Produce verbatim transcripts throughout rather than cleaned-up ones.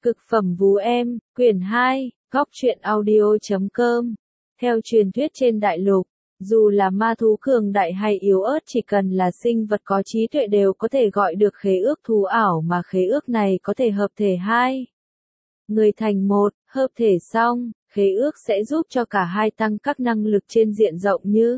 Cực phẩm vú em, quyển hai, góc truyện audio chấm com. Theo truyền thuyết trên đại lục, dù là ma thú cường đại hay yếu ớt, chỉ cần là sinh vật có trí tuệ đều có thể gọi được khế ước thú ảo, mà khế ước này có thể hợp thể hai người thành một. Hợp thể xong, khế ước sẽ giúp cho cả hai tăng các năng lực trên diện rộng như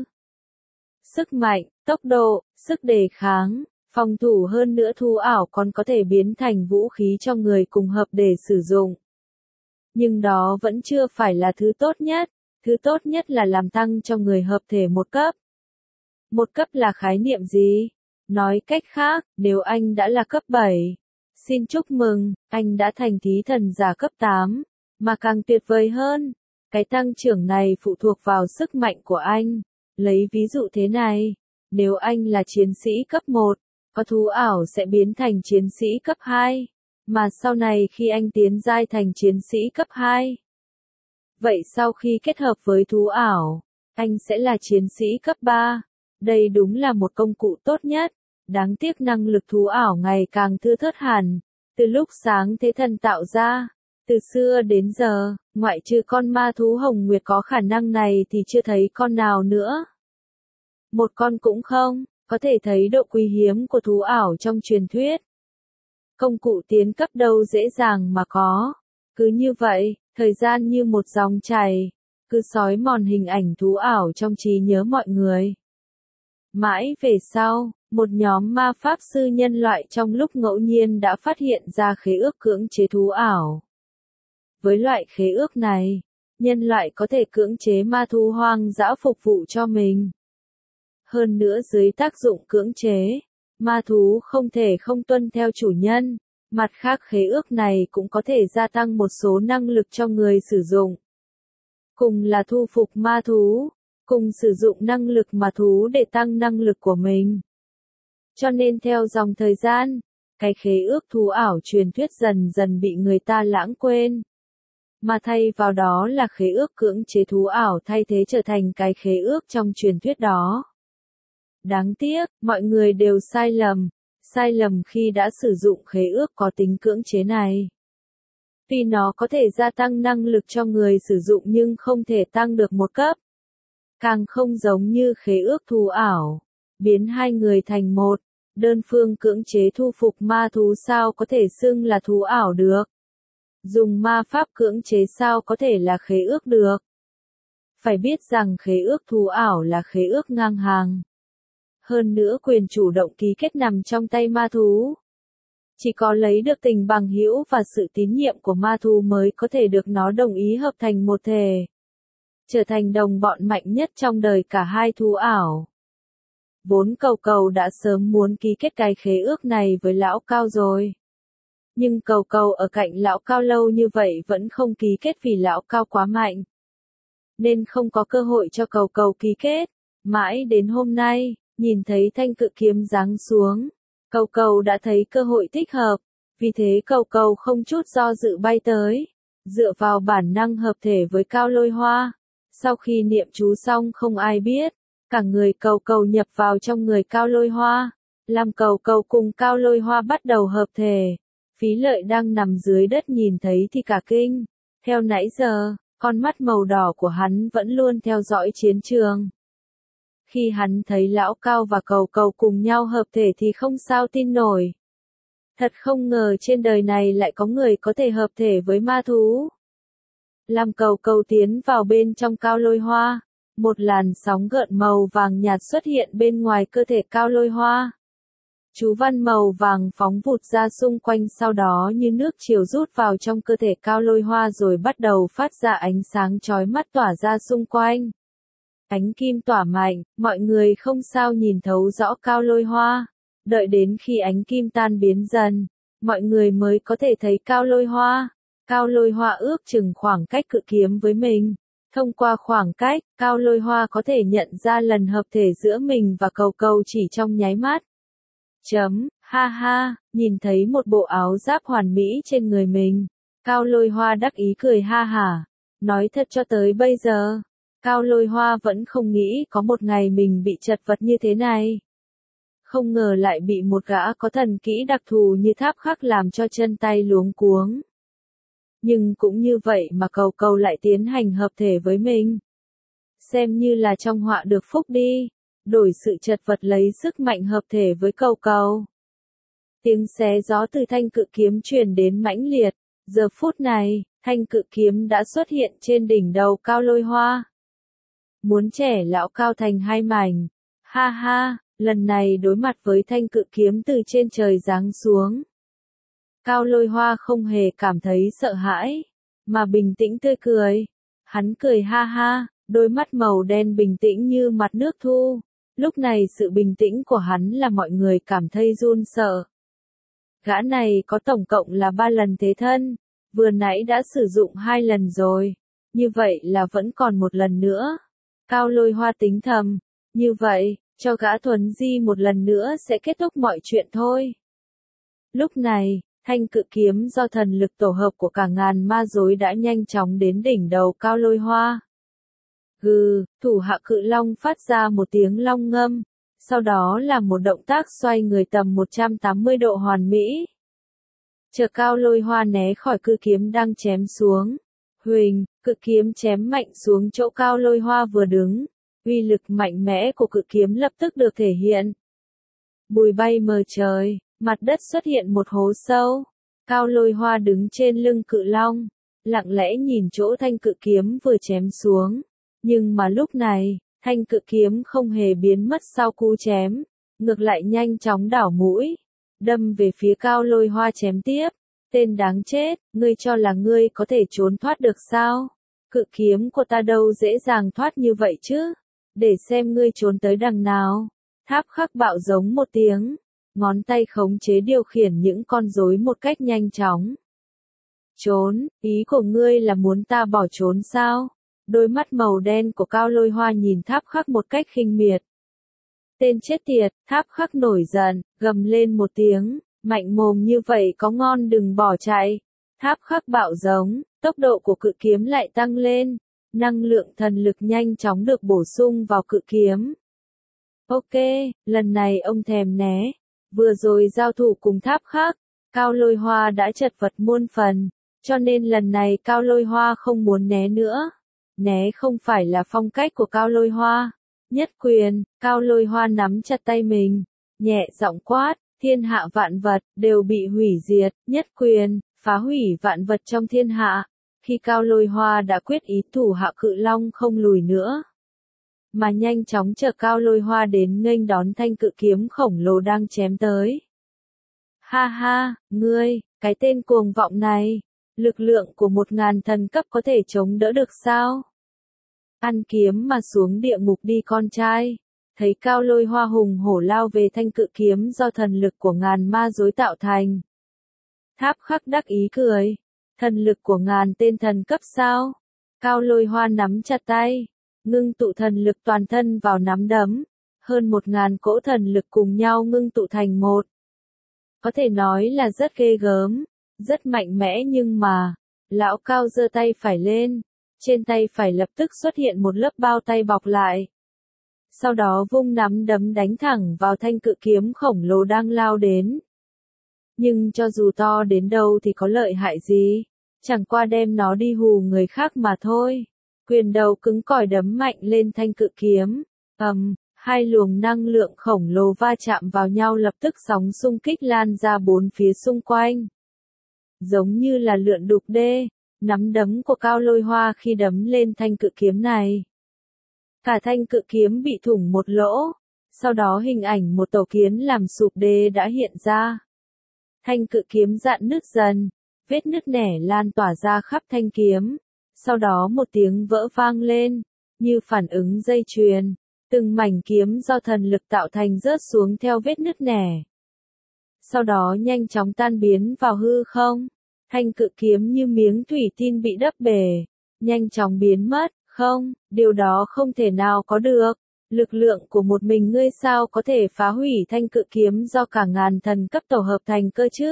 sức mạnh, tốc độ, sức đề kháng, phòng thủ. Hơn nữa thú ảo còn có thể biến thành vũ khí cho người cùng hợp để sử dụng. Nhưng đó vẫn chưa phải là thứ tốt nhất, thứ tốt nhất là làm tăng cho người hợp thể một cấp. Một cấp là khái niệm gì? Nói cách khác, nếu anh đã là cấp bảy, xin chúc mừng, anh đã thành thí thần giả cấp tám, mà càng tuyệt vời hơn, cái tăng trưởng này phụ thuộc vào sức mạnh của anh. Lấy ví dụ thế này, nếu anh là chiến sĩ cấp một, có thú ảo sẽ biến thành chiến sĩ cấp hai, mà sau này khi anh tiến giai thành chiến sĩ cấp hai, vậy sau khi kết hợp với thú ảo, anh sẽ là chiến sĩ cấp ba. Đây đúng là một công cụ tốt nhất. Đáng tiếc năng lực thú ảo ngày càng thưa thớt hẳn, từ lúc sáng thế thần tạo ra. Từ xưa đến giờ, ngoại trừ con ma thú Hồng Nguyệt có khả năng này thì chưa thấy con nào nữa. Một con cũng không, có thể thấy độ quý hiếm của thú ảo trong truyền thuyết. Công cụ tiến cấp đâu dễ dàng mà có. Cứ như vậy, thời gian như một dòng chảy, cứ xói mòn hình ảnh thú ảo trong trí nhớ mọi người. Mãi về sau, một nhóm ma pháp sư nhân loại trong lúc ngẫu nhiên đã phát hiện ra khế ước cưỡng chế thú ảo. Với loại khế ước này, nhân loại có thể cưỡng chế ma thú hoang dã phục vụ cho mình. Hơn nữa dưới tác dụng cưỡng chế, ma thú không thể không tuân theo chủ nhân. Mặt khác khế ước này cũng có thể gia tăng một số năng lực cho người sử dụng. Cùng là thu phục ma thú, cùng sử dụng năng lực ma thú để tăng năng lực của mình. Cho nên theo dòng thời gian, cái khế ước thú ảo truyền thuyết dần dần bị người ta lãng quên. Mà thay vào đó là khế ước cưỡng chế thú ảo thay thế trở thành cái khế ước trong truyền thuyết đó. Đáng tiếc, mọi người đều sai lầm. Sai lầm khi đã sử dụng khế ước có tính cưỡng chế này. Tuy nó có thể gia tăng năng lực cho người sử dụng nhưng không thể tăng được một cấp. Càng không giống như khế ước thú ảo, biến hai người thành một, đơn phương cưỡng chế thu phục ma thú sao có thể xưng là thú ảo được. Dùng ma pháp cưỡng chế sao có thể là khế ước được. Phải biết rằng khế ước thú ảo là khế ước ngang hàng. Hơn nữa quyền chủ động ký kết nằm trong tay ma thú. Chỉ có lấy được tình bằng hữu và sự tín nhiệm của ma thú mới có thể được nó đồng ý hợp thành một thể. Trở thành đồng bọn mạnh nhất trong đời cả hai thú ảo. Vốn Cầu Cầu đã sớm muốn ký kết cái khế ước này với Lão Cao rồi. Nhưng Cầu Cầu ở cạnh Lão Cao lâu như vậy vẫn không ký kết vì Lão Cao quá mạnh. Nên không có cơ hội cho Cầu Cầu ký kết. Mãi đến hôm nay, nhìn thấy thanh cự kiếm giáng xuống, Cầu Cầu đã thấy cơ hội thích hợp, vì thế Cầu Cầu không chút do dự bay tới, dựa vào bản năng hợp thể với Cao Lôi Hoa. Sau khi niệm chú xong không ai biết, cả người Cầu Cầu nhập vào trong người Cao Lôi Hoa, làm Cầu Cầu cùng Cao Lôi Hoa bắt đầu hợp thể. Phí Lợi đang nằm dưới đất nhìn thấy thì cả kinh, theo nãy giờ, con mắt màu đỏ của hắn vẫn luôn theo dõi chiến trường. Khi hắn thấy Lão Cao và Cầu Cầu cùng nhau hợp thể thì không sao tin nổi. Thật không ngờ trên đời này lại có người có thể hợp thể với ma thú. Làm Cầu Cầu tiến vào bên trong Cao Lôi Hoa, một làn sóng gợn màu vàng nhạt xuất hiện bên ngoài cơ thể Cao Lôi Hoa. Chú văn màu vàng phóng vụt ra xung quanh, sau đó như nước chiều rút vào trong cơ thể Cao Lôi Hoa rồi bắt đầu phát ra ánh sáng chói mắt tỏa ra xung quanh. Ánh kim tỏa mạnh, mọi người không sao nhìn thấu rõ Cao Lôi Hoa. Đợi đến khi ánh kim tan biến dần, mọi người mới có thể thấy Cao Lôi Hoa. Cao Lôi Hoa ước chừng khoảng cách cự kiếm với mình. Thông qua khoảng cách, Cao Lôi Hoa có thể nhận ra lần hợp thể giữa mình và Cầu Cầu chỉ trong nháy mắt. Chấm, ha ha, nhìn thấy một bộ áo giáp hoàn mỹ trên người mình. Cao Lôi Hoa đắc ý cười ha hả. Nói thật cho tới bây giờ, Cao Lôi Hoa vẫn không nghĩ có một ngày mình bị chật vật như thế này. Không ngờ lại bị một gã có thần kỹ đặc thù như Tháp Khắc làm cho chân tay luống cuống. nhưng cũng như vậy mà cầu cầu lại tiến hành hợp thể với mình. Xem như là trong họa được phúc đi, đổi sự chật vật lấy sức mạnh hợp thể với cầu cầu. Tiếng xé gió từ thanh cự kiếm truyền đến mãnh liệt, giờ phút này, thanh cự kiếm đã xuất hiện trên đỉnh đầu Cao Lôi Hoa. Muốn trẻ lão cao thành hai mảnh, ha ha, lần này đối mặt với thanh cự kiếm từ trên trời giáng xuống. Cao Lôi Hoa không hề cảm thấy sợ hãi, mà bình tĩnh tươi cười. Hắn cười ha ha, đôi mắt màu đen bình tĩnh như mặt nước thu. Lúc này sự bình tĩnh của hắn là mọi người cảm thấy run sợ. Gã này có tổng cộng là ba lần thế thân, vừa nãy đã sử dụng hai lần rồi, như vậy là vẫn còn một lần nữa. Cao Lôi Hoa tính thầm, như vậy, cho gã thuần di một lần nữa sẽ kết thúc mọi chuyện thôi. Lúc này, thanh cự kiếm do thần lực tổ hợp của cả ngàn ma rối đã nhanh chóng đến đỉnh đầu Cao Lôi Hoa. Gừ, thủ hạ cự long phát ra một tiếng long ngâm, sau đó là một động tác xoay người tầm một trăm tám mươi độ hoàn mỹ. Chờ Cao Lôi Hoa né khỏi cự kiếm đang chém xuống. Huỳnh, cự kiếm chém mạnh xuống chỗ Cao Lôi Hoa vừa đứng. Uy lực mạnh mẽ của cự kiếm lập tức được thể hiện. Bụi bay mờ trời, mặt đất xuất hiện một hố sâu. Cao Lôi Hoa đứng trên lưng cự long, lặng lẽ nhìn chỗ thanh cự kiếm vừa chém xuống. Nhưng mà lúc này, thanh cự kiếm không hề biến mất sau cú chém, ngược lại nhanh chóng đảo mũi, đâm về phía Cao Lôi Hoa chém tiếp. Tên đáng chết, ngươi cho là ngươi có thể trốn thoát được sao? Cự kiếm của ta đâu dễ dàng thoát như vậy chứ? Để xem ngươi trốn tới đằng nào. Tháp Khắc bạo giống một tiếng, ngón tay khống chế điều khiển những con rối một cách nhanh chóng. Trốn, ý của ngươi là muốn ta bỏ trốn sao? Đôi mắt màu đen của Cao Lôi Hoa nhìn Tháp Khắc một cách khinh miệt. Tên chết tiệt, Tháp Khắc nổi giận, gầm lên một tiếng, mạnh mồm như vậy có ngon đừng bỏ chạy. Tháp Khắc bạo giống, tốc độ của cự kiếm lại tăng lên, năng lượng thần lực nhanh chóng được bổ sung vào cự kiếm. Ok, lần này ông thèm né, vừa rồi giao thủ cùng Tháp Khắc, Cao Lôi Hoa đã chật vật muôn phần, cho nên lần này Cao Lôi Hoa không muốn né nữa. Né không phải là phong cách của Cao Lôi Hoa. Nhất quyền, Cao Lôi Hoa nắm chặt tay mình, nhẹ giọng quát, thiên hạ vạn vật đều bị hủy diệt, nhất quyền, phá hủy vạn vật trong thiên hạ. Khi Cao Lôi Hoa đã quyết ý, thủ hạ cự long không lùi nữa, mà nhanh chóng chờ Cao Lôi Hoa đến nghênh đón thanh cự kiếm khổng lồ đang chém tới. Ha ha, ngươi, cái tên cuồng vọng này, lực lượng của một ngàn thần cấp có thể chống đỡ được sao? Ăn kiếm mà xuống địa ngục đi con trai. Thấy Cao Lôi Hoa hùng hổ lao về thanh cự kiếm do thần lực của ngàn ma rối tạo thành. Tháp Khắc đắc ý cười. Thần lực của ngàn tên thần cấp sao? Cao Lôi Hoa nắm chặt tay, ngưng tụ thần lực toàn thân vào nắm đấm. Hơn một ngàn cỗ thần lực cùng nhau ngưng tụ thành một. Có thể nói là rất ghê gớm, rất mạnh mẽ nhưng mà, lão Cao giơ tay phải lên, trên tay phải lập tức xuất hiện một lớp bao tay bọc lại. Sau đó vung nắm đấm đánh thẳng vào thanh cự kiếm khổng lồ đang lao đến. Nhưng cho dù to đến đâu thì có lợi hại gì, chẳng qua đem nó đi hù người khác mà thôi. Quyền đầu cứng cỏi đấm mạnh lên thanh cự kiếm, ầm, hai luồng năng lượng khổng lồ va chạm vào nhau lập tức sóng xung kích lan ra bốn phía xung quanh. Giống như là lượn đục đê, nắm đấm của Cao Lôi Hoa khi đấm lên thanh cự kiếm này. Cả thanh cự kiếm bị thủng một lỗ, sau đó hình ảnh một tổ kiến làm sụp đê đã hiện ra. Thanh cự kiếm rạn nứt dần, vết nứt nẻ lan tỏa ra khắp thanh kiếm, sau đó một tiếng vỡ vang lên, như phản ứng dây chuyền, từng mảnh kiếm do thần lực tạo thành rớt xuống theo vết nứt nẻ. Sau đó nhanh chóng tan biến vào hư không, thanh cự kiếm như miếng thủy tinh bị đắp bể, nhanh chóng biến mất. Không, điều đó không thể nào có được. Lực lượng của một mình ngươi sao có thể phá hủy thanh cự kiếm do cả ngàn thần cấp tổ hợp thành cơ chứ?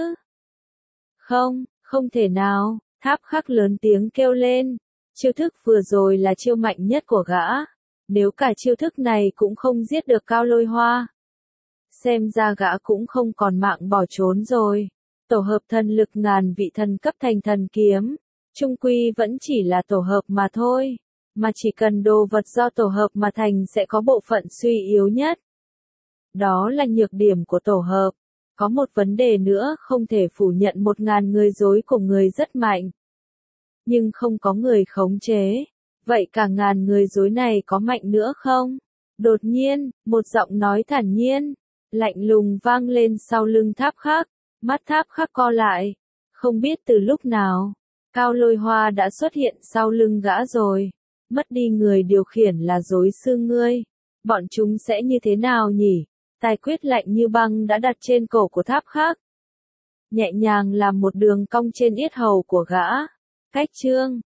Không, không thể nào. Tháp Khắc lớn tiếng kêu lên. Chiêu thức vừa rồi là chiêu mạnh nhất của gã. Nếu cả chiêu thức này cũng không giết được Cao Lôi Hoa, xem ra gã cũng không còn mạng bỏ trốn rồi. Tổ hợp thần lực ngàn vị thần cấp thành thần kiếm, chung quy vẫn chỉ là tổ hợp mà thôi, mà chỉ cần đồ vật do tổ hợp mà thành sẽ có bộ phận suy yếu nhất. Đó là nhược điểm của tổ hợp. Có một vấn đề nữa không thể phủ nhận một ngàn người dối của người rất mạnh. Nhưng không có người khống chế. Vậy cả ngàn người dối này có mạnh nữa không? Đột nhiên, một giọng nói thản nhiên, lạnh lùng vang lên sau lưng Tháp Khắc. Mắt Tháp Khắc co lại. Không biết từ lúc nào, Cao Lôi Hoa đã xuất hiện sau lưng gã rồi. Mất đi người điều khiển là dối sư ngươi. Bọn chúng sẽ như thế nào nhỉ? Tài quyết lạnh như băng đã đặt trên cổ của Tháp Khắc. Nhẹ nhàng làm một đường cong trên yết hầu của gã. Cách chương